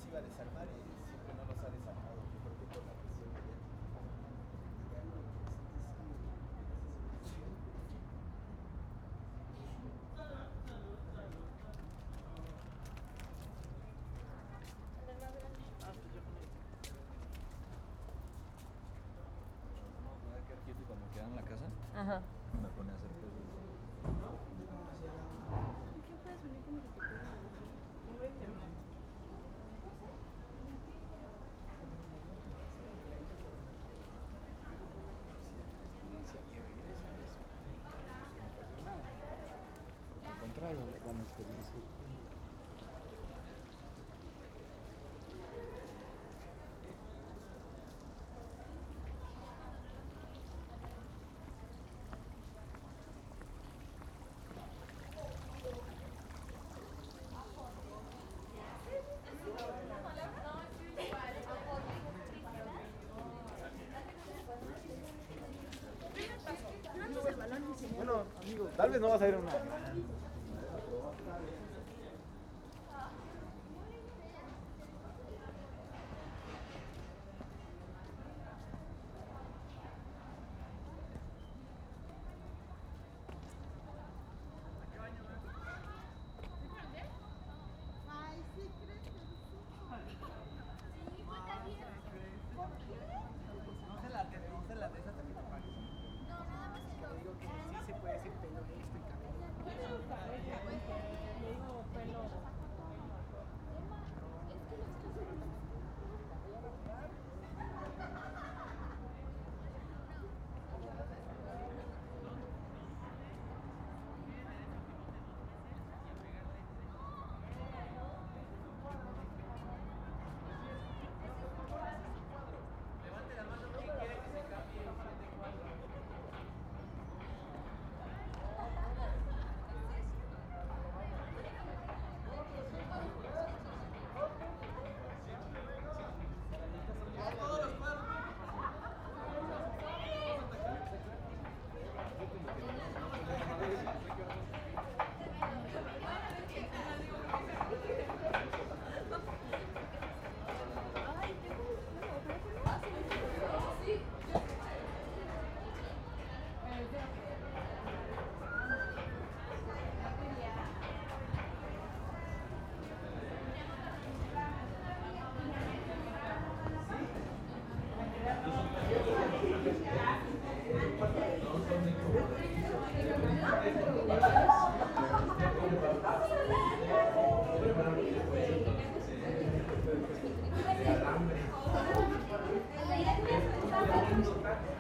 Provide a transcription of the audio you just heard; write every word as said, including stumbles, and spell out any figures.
iba a desarmar y siempre no los ha desarmado. Yo creo que por la presión que ya cuando queda en la casa, Ajá. me pone a hacer cosas. ¿Qué puedes venir como que te queda? al contrario, la experiencia. Bueno, amigo, tal vez no vas a ir a una. De alambre.